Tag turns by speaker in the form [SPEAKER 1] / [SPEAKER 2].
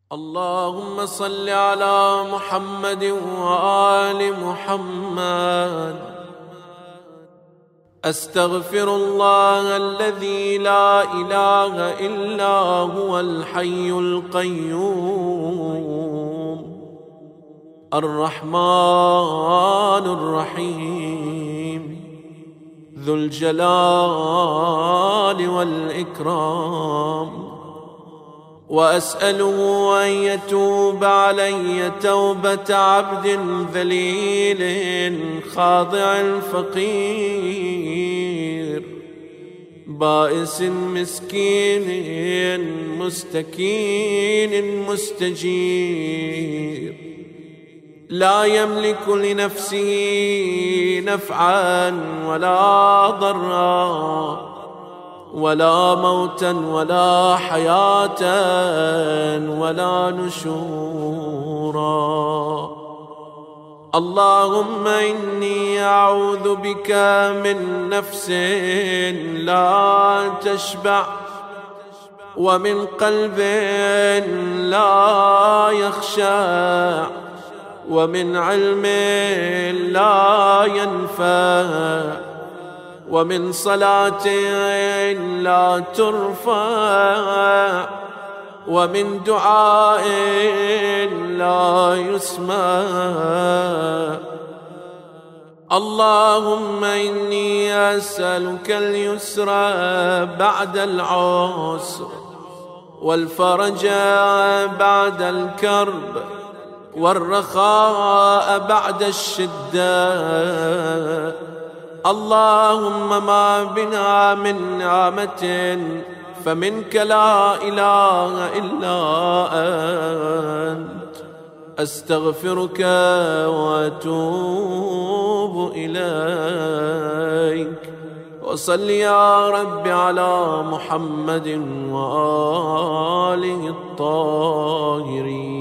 [SPEAKER 1] اللهم صل على محمد وآل محمد. أستغفر الله الذي لا إله إلا هو الحي القيوم الرحمن الرحيم ذو الجلال والإكرام، وأسأله أن يتوب علي توبة عبد ذليل خاضع فقير بائس مسكين مستكين مستجير، لا يملك لنفسه نفعا ولا ضرا ولا موتا ولا حياة ولا نشورا. اللهم إني أعوذ بك من نفس لا تشبع، ومن قلب لا يخشع، ومن علم لا ينفع، ومن صلاة لا ترفع، ومن دعاء لا يسمع. اللهم إني أسألك اليسر بعد العسر، والفرج بعد الكرب، والرخاء بعد الشدة. اللهم ما بنا من نعمة فمنك لا إله إلا أنت. أستغفرك وأتوب إليك. وصل يا رب على محمد وآله الطاهرين.